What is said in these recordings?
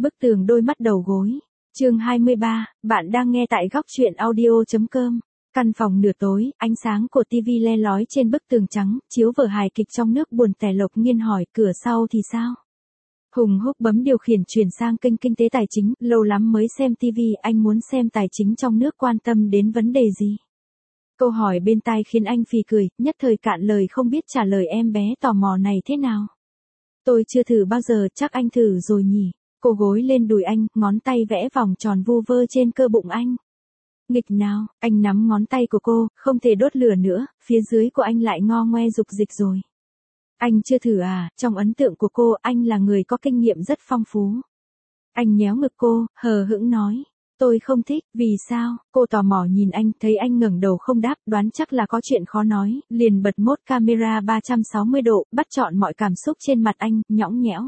Bức tường đôi mắt đầu gối. Chương 23, bạn đang nghe tại góc truyện audio.com. Căn phòng nửa tối, ánh sáng của tivi le lói trên bức tường trắng, chiếu vở hài kịch trong nước buồn tẻ. Lộc Nghiên hỏi, cửa sau thì sao? Hùng Húc bấm điều khiển chuyển sang kênh kinh tế tài chính, lâu lắm mới xem tivi, anh muốn xem tài chính trong nước quan tâm đến vấn đề gì? Câu hỏi bên tai khiến anh phì cười, nhất thời cạn lời không biết trả lời. Em bé tò mò này thế nào? Tôi chưa thử bao giờ, chắc anh thử rồi nhỉ? Cô gối lên đùi anh, ngón tay vẽ vòng tròn vu vơ trên cơ bụng anh. Nghịch nào, anh nắm ngón tay của cô, không thể đốt lửa nữa, phía dưới của anh lại ngo ngoe dục dịch rồi. Anh chưa thử à? Trong ấn tượng của cô, anh là người có kinh nghiệm rất phong phú. Anh nhéo ngực cô, hờ hững nói. Tôi không thích, vì sao? Cô tò mò nhìn anh, thấy anh ngẩng đầu không đáp, đoán chắc là có chuyện khó nói, liền bật mốt camera 360 độ, bắt trọn mọi cảm xúc trên mặt anh, nhõng nhẽo.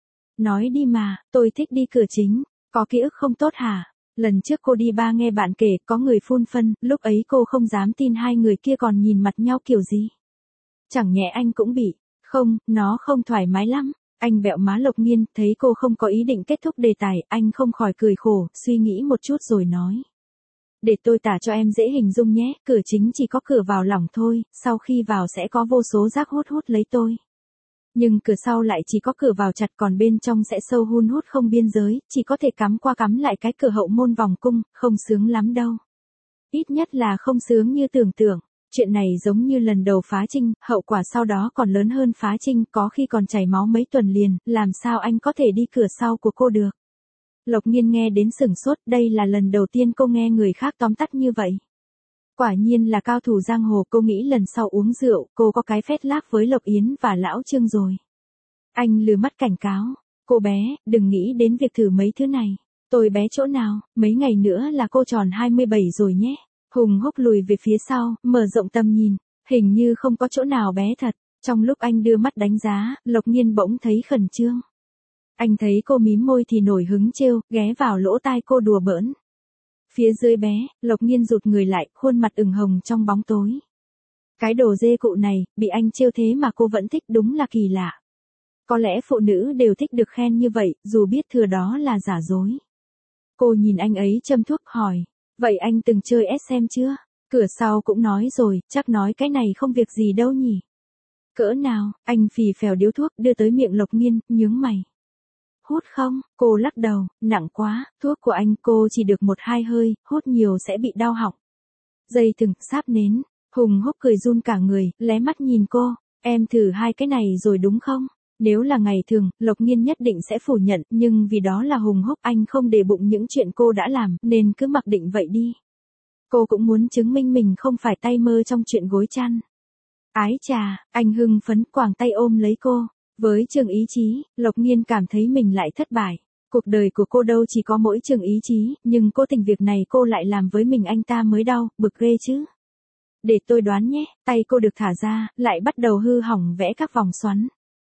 Nói đi mà, tôi thích đi cửa chính. Có ký ức không tốt hả? Lần trước cô đi bar nghe bạn kể, có người phun phân, lúc ấy cô không dám tin hai người kia còn nhìn mặt nhau kiểu gì. Chẳng nhẽ anh cũng bị. Không, nó không thoải mái lắm. Anh bẹo má Lộc Nghiên, thấy cô không có ý định kết thúc đề tài, anh không khỏi cười khổ, suy nghĩ một chút rồi nói. Để tôi tả cho em dễ hình dung nhé, cửa chính chỉ có cửa vào lỏng thôi, sau khi vào sẽ có vô số rác hút hút lấy tôi. Nhưng cửa sau lại chỉ có cửa vào chặt, còn bên trong sẽ sâu hun hút không biên giới, chỉ có thể cắm qua cắm lại cái cửa hậu môn vòng cung, không sướng lắm đâu. Ít nhất là không sướng như tưởng tượng. Chuyện này giống như lần đầu phá trinh, hậu quả sau đó còn lớn hơn phá trinh, có khi còn chảy máu mấy tuần liền, làm sao anh có thể đi cửa sau của cô được? Lộc Nghiên nghe đến sửng sốt, đây là lần đầu tiên cô nghe người khác tóm tắt như vậy. Quả nhiên là cao thủ giang hồ, cô nghĩ lần sau uống rượu, cô có cái phét lác với Lộc Yến và Lão Trương rồi. Anh lừa mắt cảnh cáo, cô bé, đừng nghĩ đến việc thử mấy thứ này. Tôi bé chỗ nào, mấy ngày nữa là cô tròn 27 rồi nhé. Hùng Húc lùi về phía sau, mở rộng tầm nhìn, hình như không có chỗ nào bé thật. Trong lúc anh đưa mắt đánh giá, Lộc Nghiên bỗng thấy khẩn trương. Anh thấy cô mím môi thì nổi hứng trêu, ghé vào lỗ tai cô đùa bỡn. Phía dưới bé, Lộc Nghiên rụt người lại, khuôn mặt ửng hồng trong bóng tối. Cái đồ dê cụ này, bị anh trêu thế mà cô vẫn thích, đúng là kỳ lạ. Có lẽ phụ nữ đều thích được khen như vậy, dù biết thừa đó là giả dối. Cô nhìn anh ấy châm thuốc hỏi. Vậy anh từng chơi SM chưa? Cửa sau cũng nói rồi, chắc nói cái này không việc gì đâu nhỉ. Cỡ nào? Anh phì phèo điếu thuốc đưa tới miệng Lộc Nghiên, nhướng mày. Hút không? Cô lắc đầu, nặng quá, thuốc của anh cô chỉ được 1-2 hơi, hút nhiều sẽ bị đau họng. Dây thừng, sáp nến. Hùng Húc cười run cả người, lé mắt nhìn cô. Em thử hai cái này rồi đúng không? Nếu là ngày thường, Lộc Nghiên nhất định sẽ phủ nhận, nhưng vì đó là Hùng Húc, anh không để bụng những chuyện cô đã làm, nên cứ mặc định vậy đi. Cô cũng muốn chứng minh mình không phải tay mơ trong chuyện gối chăn. Ái chà, anh hưng phấn quàng tay ôm lấy cô. Với trường ý chí, Lộc Nghiên cảm thấy mình lại thất bại. Cuộc đời của cô đâu chỉ có mỗi trường ý chí, nhưng cố tình việc này cô lại làm với mình, anh ta mới đau, bực ghê chứ. Để tôi đoán nhé, tay cô được thả ra, lại bắt đầu hư hỏng vẽ các vòng xoắn.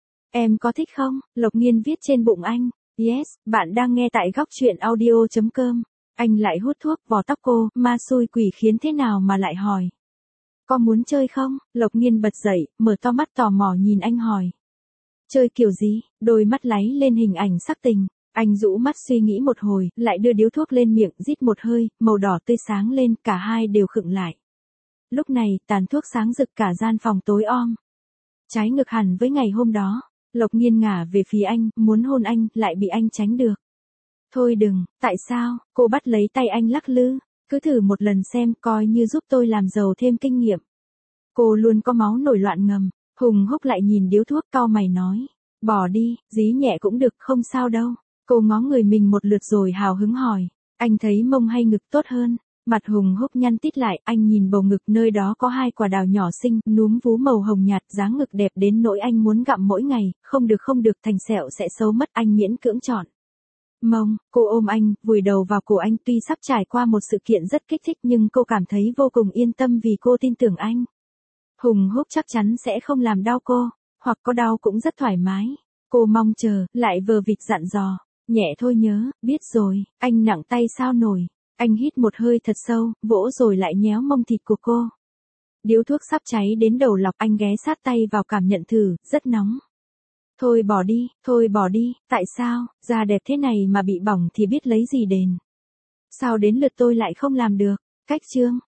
Em có thích không? Lộc Nghiên viết trên bụng anh. Yes, bạn đang nghe tại góc truyện audio.com. Anh lại hút thuốc, vò tóc cô, ma xui quỷ khiến thế nào mà lại hỏi. Có muốn chơi không? Lộc Nghiên bật dậy, mở to mắt tò mò nhìn anh hỏi. Chơi kiểu gì? Đôi mắt láy lên hình ảnh sắc tình. Anh rũ mắt suy nghĩ một hồi, lại đưa điếu thuốc lên miệng, rít một hơi, màu đỏ tươi sáng lên, cả hai đều khựng lại. Lúc này, tàn thuốc sáng rực cả gian phòng tối om. Trái ngược hẳn với ngày hôm đó. Lộc Nghiên ngả về phía anh, muốn hôn anh, lại bị anh tránh được. Thôi đừng, tại sao? Cô bắt lấy tay anh lắc lư. Cứ thử một lần xem, coi như giúp tôi làm giàu thêm kinh nghiệm. Cô luôn có máu nổi loạn ngầm. Hùng Húc lại nhìn điếu thuốc, cau mày nói. Bỏ đi, dí nhẹ cũng được, không sao đâu. Cô ngó người mình một lượt rồi hào hứng hỏi. Anh thấy mông hay ngực tốt hơn? Mặt Hùng Húc nhăn tít lại, anh nhìn bầu ngực, nơi đó có 2 quả đào nhỏ xinh, núm vú màu hồng nhạt, dáng ngực đẹp đến nỗi anh muốn gặm mỗi ngày, không được, thành sẹo sẽ xấu mất, anh miễn cưỡng chọn. Mông, cô ôm anh, vùi đầu vào cổ anh, tuy sắp trải qua một sự kiện rất kích thích nhưng cô cảm thấy vô cùng yên tâm vì cô tin tưởng anh. Hùng Húc chắc chắn sẽ không làm đau cô, hoặc có đau cũng rất thoải mái. Cô mong chờ, lại vờ vịt dặn dò. Nhẹ thôi nhớ, biết rồi, anh nặng tay sao nổi. Anh hít một hơi thật sâu, vỗ rồi lại nhéo mông thịt của cô. Điếu thuốc sắp cháy đến đầu lọc, anh ghé sát tay vào cảm nhận thử, rất nóng. Thôi bỏ đi, tại sao, da đẹp thế này mà bị bỏng thì biết lấy gì đền. Sao đến lượt tôi lại không làm được, cách chương.